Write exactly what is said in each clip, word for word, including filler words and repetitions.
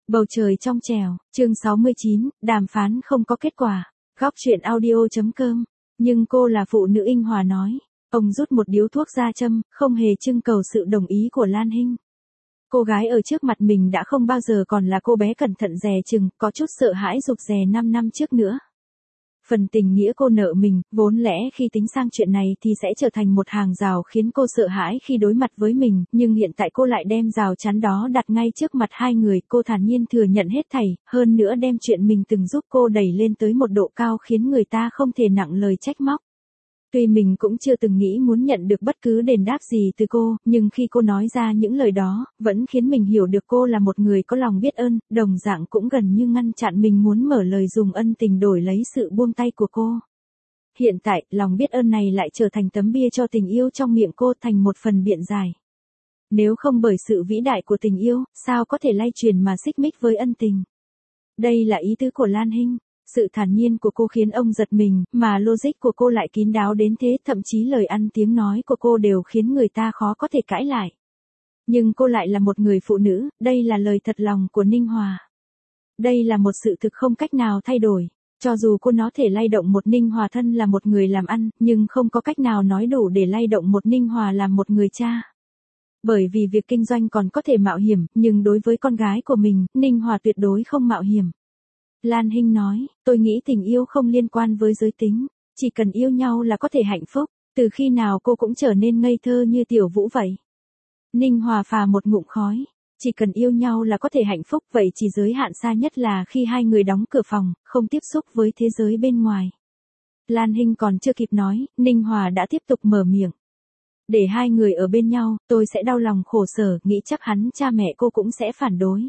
Bầu trời trong trẻo, chương sáu mươi chín, đàm phán không có kết quả. Góc truyện audio.com. Nhưng cô là phụ nữ Inh Hòa nói. Ông rút một điếu thuốc ra châm, không hề trưng cầu sự đồng ý của Lan Hinh. Cô gái ở trước mặt mình đã không bao giờ còn là cô bé cẩn thận dè chừng, có chút sợ hãi rụt rè năm năm trước nữa. Phần tình nghĩa cô nợ mình, vốn lẽ khi tính sang chuyện này thì sẽ trở thành một hàng rào khiến cô sợ hãi khi đối mặt với mình, nhưng hiện tại cô lại đem rào chắn đó đặt ngay trước mặt hai người, cô thản nhiên thừa nhận hết thảy, hơn nữa đem chuyện mình từng giúp cô đẩy lên tới một độ cao khiến người ta không thể nặng lời trách móc. Tuy mình cũng chưa từng nghĩ muốn nhận được bất cứ đền đáp gì từ cô, nhưng khi cô nói ra những lời đó, vẫn khiến mình hiểu được cô là một người có lòng biết ơn, đồng dạng cũng gần như ngăn chặn mình muốn mở lời dùng ân tình đổi lấy sự buông tay của cô. Hiện tại, lòng biết ơn này lại trở thành tấm bia cho tình yêu trong miệng cô, thành một phần biện giải. Nếu không bởi sự vĩ đại của tình yêu, sao có thể lay truyền mà xích mích với ân tình? Đây là ý tứ của Lan Hinh. Sự thản nhiên của cô khiến ông giật mình, mà logic của cô lại kín đáo đến thế, thậm chí lời ăn tiếng nói của cô đều khiến người ta khó có thể cãi lại. Nhưng cô lại là một người phụ nữ, đây là lời thật lòng của Ninh Hòa. Đây là một sự thực không cách nào thay đổi. Cho dù cô nó thể lay động một Ninh Hòa thân là một người làm ăn, nhưng không có cách nào nói đủ để lay động một Ninh Hòa làm một người cha. Bởi vì việc kinh doanh còn có thể mạo hiểm, nhưng đối với con gái của mình, Ninh Hòa tuyệt đối không mạo hiểm. Lan Hinh nói, tôi nghĩ tình yêu không liên quan với giới tính, chỉ cần yêu nhau là có thể hạnh phúc, từ khi nào cô cũng trở nên ngây thơ như Tiểu Vũ vậy. Ninh Hòa phà một ngụm khói, chỉ cần yêu nhau là có thể hạnh phúc, vậy chỉ giới hạn xa nhất là khi hai người đóng cửa phòng, không tiếp xúc với thế giới bên ngoài. Lan Hinh còn chưa kịp nói, Ninh Hòa đã tiếp tục mở miệng. Để hai người ở bên nhau, tôi sẽ đau lòng khổ sở, nghĩ chắc hắn cha mẹ cô cũng sẽ phản đối.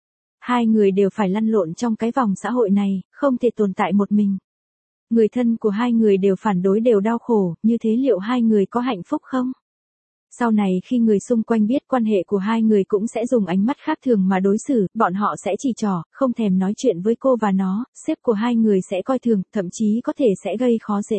Hai người đều phải lăn lộn trong cái vòng xã hội này, không thể tồn tại một mình. Người thân của hai người đều phản đối, đều đau khổ, như thế liệu hai người có hạnh phúc không? Sau này khi người xung quanh biết quan hệ của hai người cũng sẽ dùng ánh mắt khác thường mà đối xử, bọn họ sẽ chỉ trỏ, không thèm nói chuyện với cô và nó, sếp của hai người sẽ coi thường, thậm chí có thể sẽ gây khó dễ.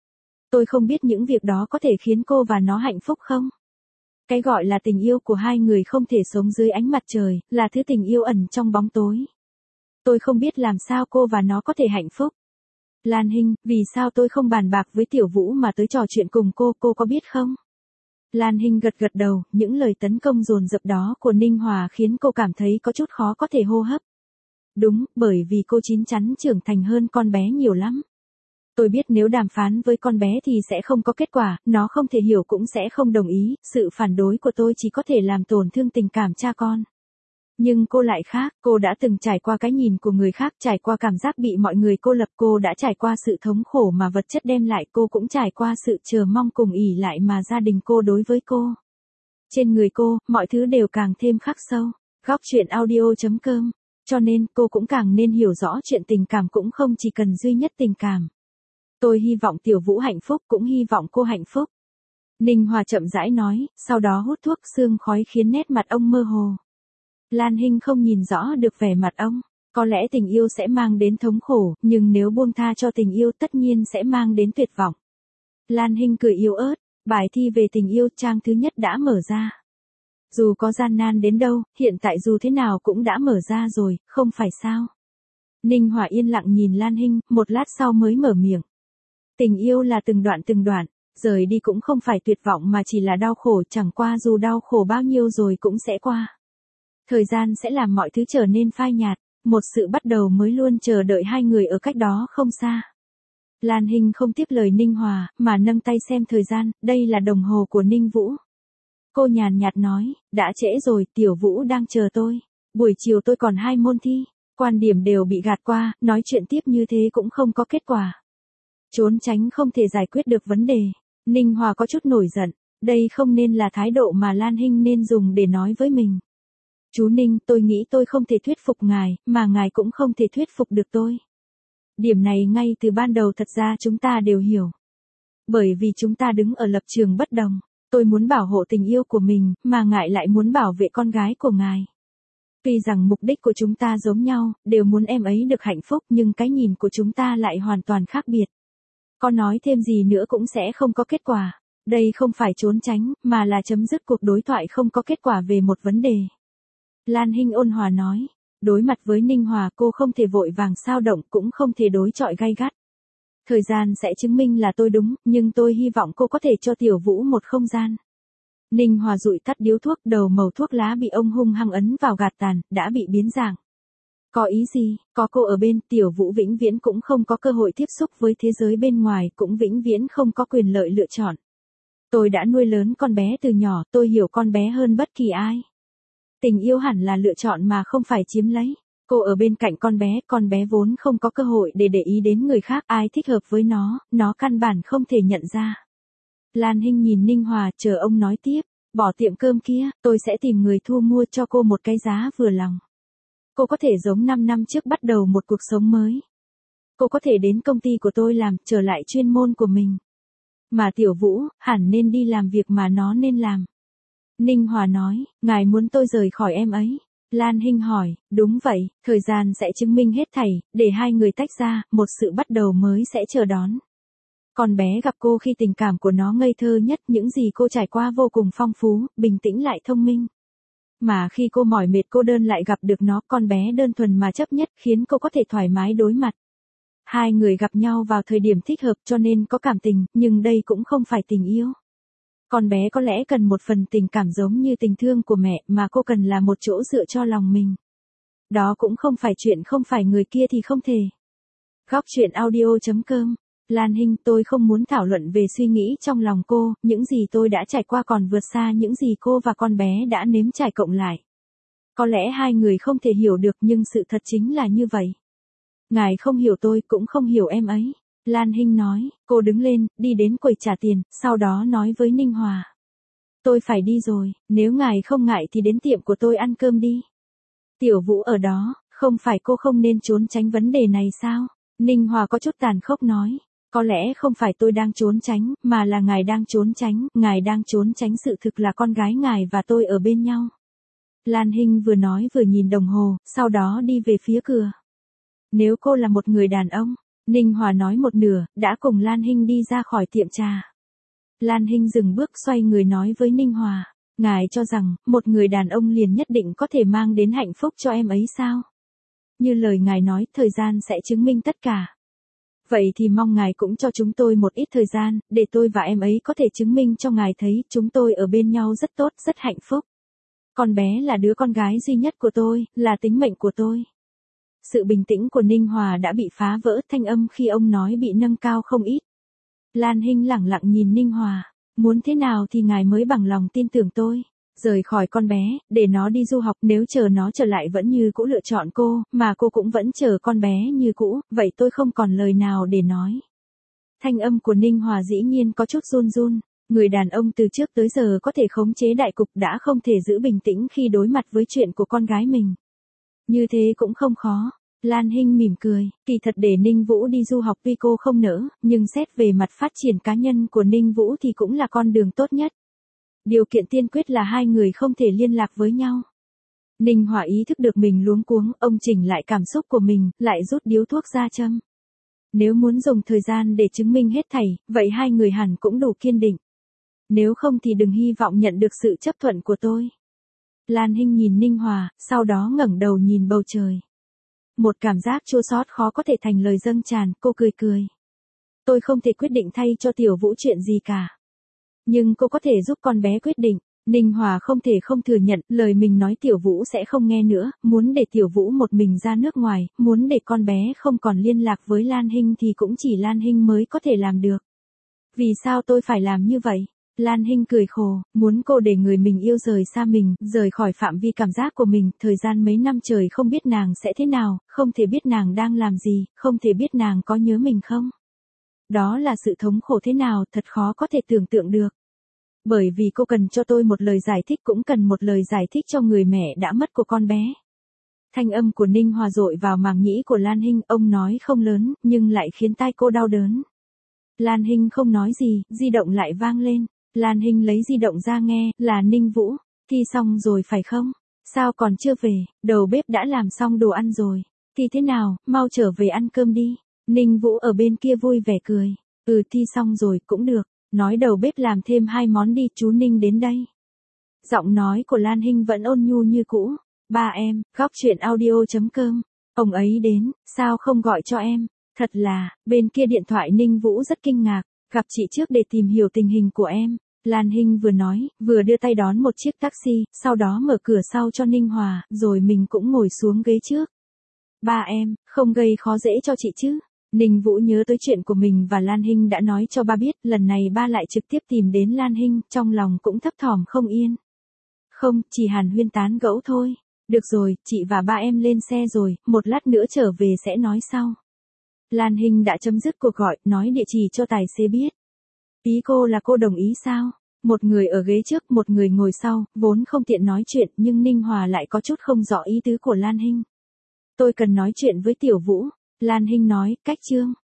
Tôi không biết những việc đó có thể khiến cô và nó hạnh phúc không? Cái gọi là tình yêu của hai người không thể sống dưới ánh mặt trời, là thứ tình yêu ẩn trong bóng tối. Tôi không biết làm sao cô và nó có thể hạnh phúc. Lan Hinh, vì sao tôi không bàn bạc với Tiểu Vũ mà tới trò chuyện cùng cô, cô có biết không? Lan Hinh gật gật đầu, những lời tấn công dồn dập đó của Ninh Hòa khiến cô cảm thấy có chút khó có thể hô hấp. Đúng, bởi vì cô chín chắn trưởng thành hơn con bé nhiều lắm. Tôi biết nếu đàm phán với con bé thì sẽ không có kết quả, nó không thể hiểu cũng sẽ không đồng ý, sự phản đối của tôi chỉ có thể làm tổn thương tình cảm cha con. Nhưng cô lại khác, cô đã từng trải qua cái nhìn của người khác, trải qua cảm giác bị mọi người cô lập, cô đã trải qua sự thống khổ mà vật chất đem lại, cô cũng trải qua sự chờ mong cùng ỷ lại mà gia đình cô đối với cô. Trên người cô, mọi thứ đều càng thêm khắc sâu. Góc truyện audio.com. Cho nên, cô cũng càng nên hiểu rõ chuyện tình cảm cũng không chỉ cần duy nhất tình cảm. Tôi hy vọng Tiểu Vũ hạnh phúc, cũng hy vọng cô hạnh phúc. Ninh Hòa chậm rãi nói, sau đó hút thuốc, sương khói khiến nét mặt ông mơ hồ. Lan Hinh không nhìn rõ được vẻ mặt ông. Có lẽ tình yêu sẽ mang đến thống khổ, nhưng nếu buông tha cho tình yêu tất nhiên sẽ mang đến tuyệt vọng. Lan Hinh cười yếu ớt, bài thi về tình yêu trang thứ nhất đã mở ra. Dù có gian nan đến đâu, hiện tại dù thế nào cũng đã mở ra rồi, không phải sao? Ninh Hòa yên lặng nhìn Lan Hinh, một lát sau mới mở miệng. Tình yêu là từng đoạn từng đoạn, rời đi cũng không phải tuyệt vọng mà chỉ là đau khổ, chẳng qua dù đau khổ bao nhiêu rồi cũng sẽ qua. Thời gian sẽ làm mọi thứ trở nên phai nhạt, một sự bắt đầu mới luôn chờ đợi hai người ở cách đó không xa. Lan Hinh không tiếp lời Ninh Hòa, mà nâng tay xem thời gian, đây là đồng hồ của Ninh Vũ. Cô nhàn nhạt nói, đã trễ rồi, Tiểu Vũ đang chờ tôi. Buổi chiều tôi còn hai môn thi, quan điểm đều bị gạt qua, nói chuyện tiếp như thế cũng không có kết quả. Trốn tránh không thể giải quyết được vấn đề. Ninh Hòa có chút nổi giận, đây không nên là thái độ mà Lan Hinh nên dùng để nói với mình. Chú Ninh, tôi nghĩ tôi không thể thuyết phục ngài, mà ngài cũng không thể thuyết phục được tôi. Điểm này ngay từ ban đầu thật ra chúng ta đều hiểu. Bởi vì chúng ta đứng ở lập trường bất đồng, tôi muốn bảo hộ tình yêu của mình, mà ngài lại muốn bảo vệ con gái của ngài. Tuy rằng mục đích của chúng ta giống nhau, đều muốn em ấy được hạnh phúc, nhưng cái nhìn của chúng ta lại hoàn toàn khác biệt. Có nói thêm gì nữa cũng sẽ không có kết quả. Đây không phải trốn tránh, mà là chấm dứt cuộc đối thoại không có kết quả về một vấn đề. Lan Hinh ôn hòa nói, Đối mặt với Ninh Hòa cô không thể vội vàng xao động cũng không thể đối chọi gay gắt. Thời gian sẽ chứng minh là tôi đúng, nhưng tôi hy vọng cô có thể cho Tiểu Vũ một không gian. Ninh Hòa dụi tắt điếu thuốc, đầu mẩu thuốc lá bị ông hung hăng ấn vào gạt tàn, đã bị biến dạng. Có ý gì, có cô ở bên, Tiểu Vũ vĩnh viễn cũng không có cơ hội tiếp xúc với thế giới bên ngoài, cũng vĩnh viễn không có quyền lợi lựa chọn. Tôi đã nuôi lớn con bé từ nhỏ, tôi hiểu con bé hơn bất kỳ ai. Tình yêu hẳn là lựa chọn mà không phải chiếm lấy. Cô ở bên cạnh con bé, con bé vốn không có cơ hội để để ý đến người khác, ai thích hợp với nó, nó căn bản không thể nhận ra. Lan Hinh nhìn Ninh Hòa, chờ ông nói tiếp, bỏ tiệm cơm kia, tôi sẽ tìm người thu mua cho cô một cái giá vừa lòng. Cô có thể giống năm năm trước bắt đầu một cuộc sống mới. Cô có thể đến công ty của tôi làm, trở lại chuyên môn của mình. Mà Tiểu Vũ, hẳn nên đi làm việc mà nó nên làm. Ninh Hòa nói, ngài muốn tôi rời khỏi em ấy. Lan Hinh hỏi, đúng vậy, thời gian sẽ chứng minh hết thảy, để hai người tách ra, một sự bắt đầu mới sẽ chờ đón. Con bé gặp cô khi tình cảm của nó ngây thơ nhất, những gì cô trải qua vô cùng phong phú, bình tĩnh lại thông minh. Mà khi cô mỏi mệt cô đơn lại gặp được nó, con bé đơn thuần mà chấp nhất, khiến cô có thể thoải mái đối mặt. Hai người gặp nhau vào thời điểm thích hợp cho nên có cảm tình, nhưng đây cũng không phải tình yêu. Con bé có lẽ cần một phần tình cảm giống như tình thương của mẹ, mà cô cần là một chỗ dựa cho lòng mình. Đó cũng không phải chuyện không phải người kia thì không thể. Góc truyện audio chấm com. Lan Hinh, tôi không muốn thảo luận về suy nghĩ trong lòng cô, những gì tôi đã trải qua còn vượt xa những gì cô và con bé đã nếm trải cộng lại. Có lẽ hai người không thể hiểu được nhưng sự thật chính là như vậy. Ngài không hiểu tôi cũng không hiểu em ấy. Lan Hinh nói, cô đứng lên, đi đến quầy trả tiền, sau đó nói với Ninh Hòa. Tôi phải đi rồi, nếu ngài không ngại thì đến tiệm của tôi ăn cơm đi. Tiểu Vũ ở đó, không phải cô không nên trốn tránh vấn đề này sao? Ninh Hòa có chút tàn khốc nói, có lẽ không phải tôi đang trốn tránh, mà là ngài đang trốn tránh, ngài đang trốn tránh sự thực là con gái ngài và tôi ở bên nhau. Lan Hinh vừa nói vừa nhìn đồng hồ, sau đó đi về phía cửa. Nếu cô là một người đàn ông, Ninh Hòa nói một nửa, đã cùng Lan Hinh đi ra khỏi tiệm trà. Lan Hinh dừng bước xoay người nói với Ninh Hòa, ngài cho rằng, một người đàn ông liền nhất định có thể mang đến hạnh phúc cho em ấy sao? Như lời ngài nói, thời gian sẽ chứng minh tất cả. Vậy thì mong ngài cũng cho chúng tôi một ít thời gian, để tôi và em ấy có thể chứng minh cho ngài thấy chúng tôi ở bên nhau rất tốt, rất hạnh phúc. Con bé là đứa con gái duy nhất của tôi, là tính mệnh của tôi. Sự bình tĩnh của Ninh Hòa đã bị phá vỡ, thanh âm khi ông nói bị nâng cao không ít. Lan Hinh lẳng lặng nhìn Ninh Hòa, muốn thế nào thì ngài mới bằng lòng tin tưởng tôi. Rời khỏi con bé, để nó đi du học, nếu chờ nó trở lại vẫn như cũ lựa chọn cô, mà cô cũng vẫn chờ con bé như cũ, vậy tôi không còn lời nào để nói. Thanh âm của Ninh Hòa dĩ nhiên có chút run run, người đàn ông từ trước tới giờ có thể khống chế đại cục đã không thể giữ bình tĩnh khi đối mặt với chuyện của con gái mình. Như thế cũng không khó. Lan Hinh mỉm cười, kỳ thật để Ninh Vũ đi du học tuy cô không nỡ, nhưng xét về mặt phát triển cá nhân của Ninh Vũ thì cũng là con đường tốt nhất. Điều kiện tiên quyết là hai người không thể liên lạc với nhau. Ninh Hòa ý thức được mình luống cuống, ông chỉnh lại cảm xúc của mình, lại rút điếu thuốc ra châm. Nếu muốn dùng thời gian để chứng minh hết thảy, vậy hai người hẳn cũng đủ kiên định. Nếu không thì đừng hy vọng nhận được sự chấp thuận của tôi. Lan Hinh nhìn Ninh Hòa, sau đó ngẩng đầu nhìn bầu trời. Một cảm giác chua xót khó có thể thành lời dâng tràn, cô cười cười. Tôi không thể quyết định thay cho Tiểu Vũ chuyện gì cả. Nhưng cô có thể giúp con bé quyết định. Ninh Hòa không thể không thừa nhận, lời mình nói Tiểu Vũ sẽ không nghe nữa, muốn để Tiểu Vũ một mình ra nước ngoài, muốn để con bé không còn liên lạc với Lan Hinh thì cũng chỉ Lan Hinh mới có thể làm được. Vì sao tôi phải làm như vậy? Lan Hinh cười khổ, muốn cô để người mình yêu rời xa mình, rời khỏi phạm vi cảm giác của mình, thời gian mấy năm trời không biết nàng sẽ thế nào, không thể biết nàng đang làm gì, không thể biết nàng có nhớ mình không. Đó là sự thống khổ thế nào, thật khó có thể tưởng tượng được. Bởi vì cô cần cho tôi một lời giải thích cũng cần một lời giải thích cho người mẹ đã mất của con bé. Thanh âm của Ninh Hòa dội vào màng nhĩ của Lan Hinh, ông nói không lớn, nhưng lại khiến tai cô đau đớn. Lan Hinh không nói gì, di động lại vang lên. Lan Hinh lấy di động ra nghe, là Ninh Vũ. Thi xong rồi phải không? Sao còn chưa về, đầu bếp đã làm xong đồ ăn rồi. Thi thế nào, mau trở về ăn cơm đi. Ninh Vũ ở bên kia vui vẻ cười. Ừ thi xong rồi, cũng được. Nói đầu bếp làm thêm hai món đi, chú Ninh đến đây. Giọng nói của Lan Hinh vẫn ôn nhu như cũ. Ba em, góc chuyện audio.com. Ông ấy đến, sao không gọi cho em? Thật là, bên kia điện thoại Ninh Vũ rất kinh ngạc, gặp chị trước để tìm hiểu tình hình của em. Lan Hinh vừa nói, vừa đưa tay đón một chiếc taxi, sau đó mở cửa sau cho Ninh Hòa, rồi mình cũng ngồi xuống ghế trước. Ba em, không gây khó dễ cho chị chứ? Ninh Vũ nhớ tới chuyện của mình và Lan Hinh đã nói cho ba biết, lần này ba lại trực tiếp tìm đến Lan Hinh, trong lòng cũng thấp thỏm không yên. Không, chỉ hàn huyên tán gẫu thôi. Được rồi, chị và ba em lên xe rồi, một lát nữa trở về sẽ nói sau. Lan Hinh đã chấm dứt cuộc gọi, nói địa chỉ cho tài xế biết. Ý cô là cô đồng ý sao? Một người ở ghế trước, một người ngồi sau, vốn không tiện nói chuyện, nhưng Ninh Hòa lại có chút không rõ ý tứ của Lan Hinh. Tôi cần nói chuyện với Tiểu Vũ. Lan Hinh nói, cách chương.